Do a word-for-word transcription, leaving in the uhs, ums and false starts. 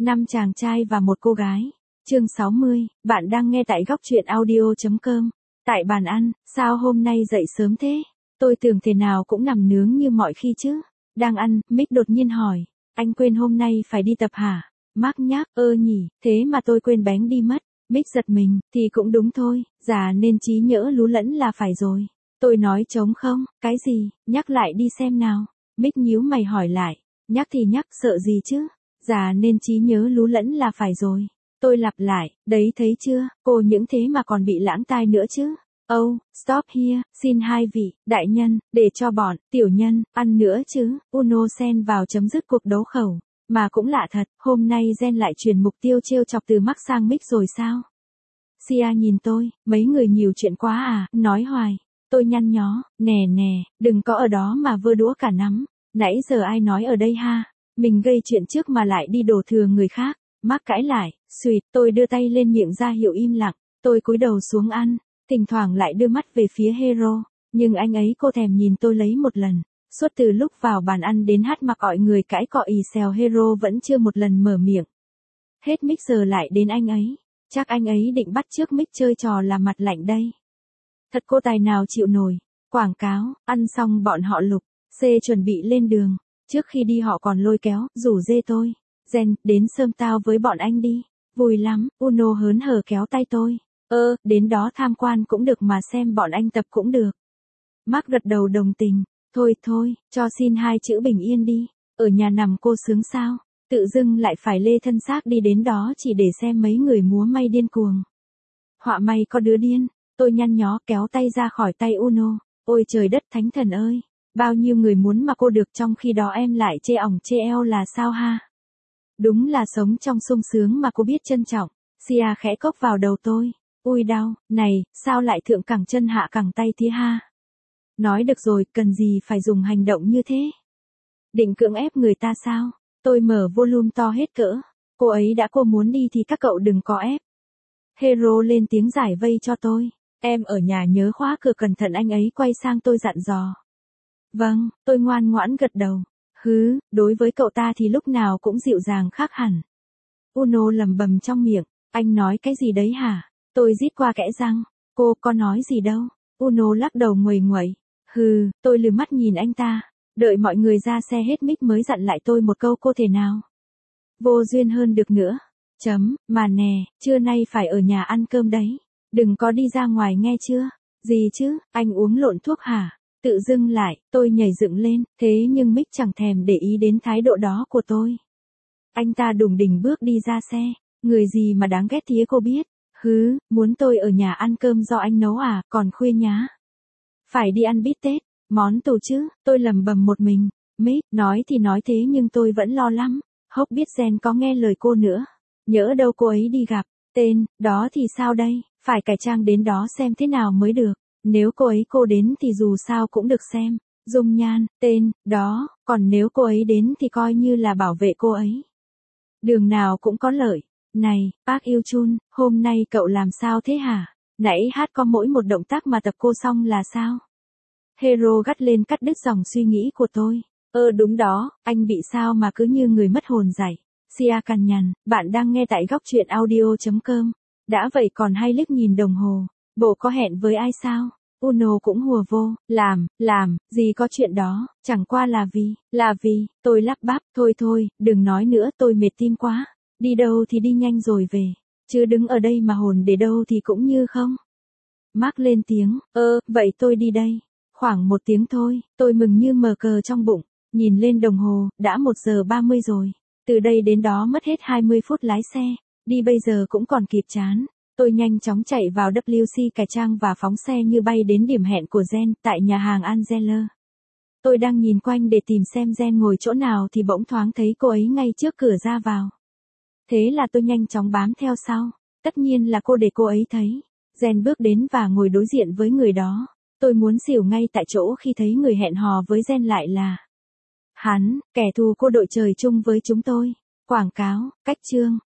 Năm chàng trai và một cô gái. Chương sáu mươi, bạn đang nghe tại góc truyện audio chấm com. Tại bàn ăn, sao hôm nay dậy sớm thế? Tôi tưởng thế nào cũng nằm nướng như mọi khi chứ. Đang ăn, Mick đột nhiên hỏi, anh quên hôm nay phải đi tập hả? Mark nhắc, ơ nhỉ, thế mà tôi quên bén đi mất. Mick giật mình, thì cũng đúng thôi, già nên trí nhỡ lú lẫn là phải rồi. Tôi nói trống không, cái gì, nhắc lại đi xem nào. Mick nhíu mày hỏi lại, nhắc thì nhắc, sợ gì chứ? Già nên trí nhớ lú lẫn là phải rồi. Tôi lặp lại, đấy thấy chưa, cô những thế mà còn bị lãng tai nữa chứ. Oh, stop here, xin hai vị, đại nhân, để cho bọn, tiểu nhân, ăn nữa chứ. Uno xen vào chấm dứt cuộc đấu khẩu. Mà cũng lạ thật, hôm nay Jen lại chuyển mục tiêu trêu chọc từ Mark sang Mick rồi sao? Sia nhìn tôi, mấy người nhiều chuyện quá à, nói hoài. Tôi nhăn nhó, nè nè, đừng có ở đó mà vơ đũa cả nắm. Nãy giờ ai nói ở đây ha? Mình gây chuyện trước mà lại đi đổ thừa người khác. Mark cãi lại, suýt, tôi đưa tay lên miệng ra hiệu im lặng. Tôi cúi đầu xuống ăn, thỉnh thoảng lại đưa mắt về phía Hero. Nhưng anh ấy cô thèm nhìn tôi lấy một lần. Suốt từ lúc vào bàn ăn đến hát mặc ọi người cãi cọ ì xèo Hero vẫn chưa một lần mở miệng. Hết Mick giờ lại đến anh ấy. Chắc anh ấy định bắt chước Mick chơi trò làm mặt lạnh đây. Thật cô tài nào chịu nổi. Quảng cáo, ăn xong bọn họ Lục, C chuẩn bị lên đường. Trước khi đi họ còn lôi kéo, rủ dê tôi. Jen, đến sơm tao với bọn anh đi. Vui lắm, Uno hớn hở kéo tay tôi. Ơ, đến đó tham quan cũng được mà xem bọn anh tập cũng được. Mark gật đầu đồng tình. Thôi thôi, cho xin hai chữ bình yên đi. Ở nhà nằm cô sướng sao? Tự dưng lại phải lê thân xác đi đến đó chỉ để xem mấy người múa may điên cuồng. Họa may có đứa điên. Tôi nhăn nhó kéo tay ra khỏi tay Uno. Ôi trời đất thánh thần ơi. Bao nhiêu người muốn mà cô được trong khi đó em lại chê ỏng chê eo là sao ha? Đúng là sống trong sung sướng mà cô biết trân trọng. Sia khẽ cốc vào đầu tôi. Ui đau, này, sao lại thượng cẳng chân hạ cẳng tay thế ha? Nói được rồi, cần gì phải dùng hành động như thế? Định cưỡng ép người ta sao? Tôi mở volume to hết cỡ. Cô ấy đã cô muốn đi thì các cậu đừng có ép. Hero lên tiếng giải vây cho tôi. Em ở nhà nhớ khóa cửa cẩn thận, anh ấy quay sang tôi dặn dò. Vâng, tôi ngoan ngoãn gật đầu. Hứ, đối với cậu ta thì lúc nào cũng dịu dàng khác hẳn. Uno lầm bầm trong miệng. Anh nói cái gì đấy hả? Tôi rít qua kẽ răng. Cô có nói gì đâu. Uno lắc đầu nguầy nguậy. Hừ, tôi lừ mắt nhìn anh ta. Đợi mọi người ra xe hết mic mới dặn lại tôi một câu cô thể nào. Vô duyên hơn được nữa. Chấm, mà nè, trưa nay phải ở nhà ăn cơm đấy. Đừng có đi ra ngoài nghe chưa? Gì chứ, anh uống lộn thuốc hả? Tự dưng lại, tôi nhảy dựng lên, thế nhưng Mick chẳng thèm để ý đến thái độ đó của tôi. Anh ta đùng đỉnh bước đi ra xe, người gì mà đáng ghét tía cô biết. Hứ, muốn tôi ở nhà ăn cơm do anh nấu à, còn khuya nhá. Phải đi ăn bít tết, món tủ chứ, tôi lầm bầm một mình. Mick, nói thì nói thế nhưng tôi vẫn lo lắm. Hốc biết Jen có nghe lời cô nữa. Nhỡ đâu cô ấy đi gặp, tên, đó thì sao đây, phải cải trang đến đó xem thế nào mới được. Nếu cô ấy cô đến thì dù sao cũng được xem, dung nhan, tên, đó, còn nếu cô ấy đến thì coi như là bảo vệ cô ấy. Đường nào cũng có lợi. Này, Park Yêu Chun, hôm nay cậu làm sao thế hả? Nãy hát có mỗi một động tác mà tập cô xong là sao? Hero gắt lên cắt đứt dòng suy nghĩ của tôi. Ơ đúng đó, anh bị sao mà cứ như người mất hồn dại. Sia cằn nhằn, bạn đang nghe tại góc truyện audio chấm com. Đã vậy còn hay liếc nhìn đồng hồ. Bộ có hẹn với ai sao? Uno cũng hùa vô, làm, làm, gì có chuyện đó, chẳng qua là vì, là vì, tôi lắp bắp, thôi thôi, đừng nói nữa tôi mệt tim quá, đi đâu thì đi nhanh rồi về, chứ đứng ở đây mà hồn để đâu thì cũng như không. Mark lên tiếng, ơ, vậy tôi đi đây, khoảng một tiếng thôi, tôi mừng như mờ cờ trong bụng, nhìn lên đồng hồ, đã một giờ ba mươi rồi, từ đây đến đó mất hết hai mươi phút lái xe, đi bây giờ cũng còn kịp chán. Tôi nhanh chóng chạy vào vê kép xê cải trang và phóng xe như bay đến điểm hẹn của Jen tại nhà hàng Angela. Tôi đang nhìn quanh để tìm xem Jen ngồi chỗ nào thì bỗng thoáng thấy cô ấy ngay trước cửa ra vào. Thế là tôi nhanh chóng bám theo sau. Tất nhiên là cô để cô ấy thấy. Jen bước đến và ngồi đối diện với người đó. Tôi muốn xỉu ngay tại chỗ khi thấy người hẹn hò với Jen lại là hắn, kẻ thù cô đội trời chung với chúng tôi. Quảng cáo, cách chương.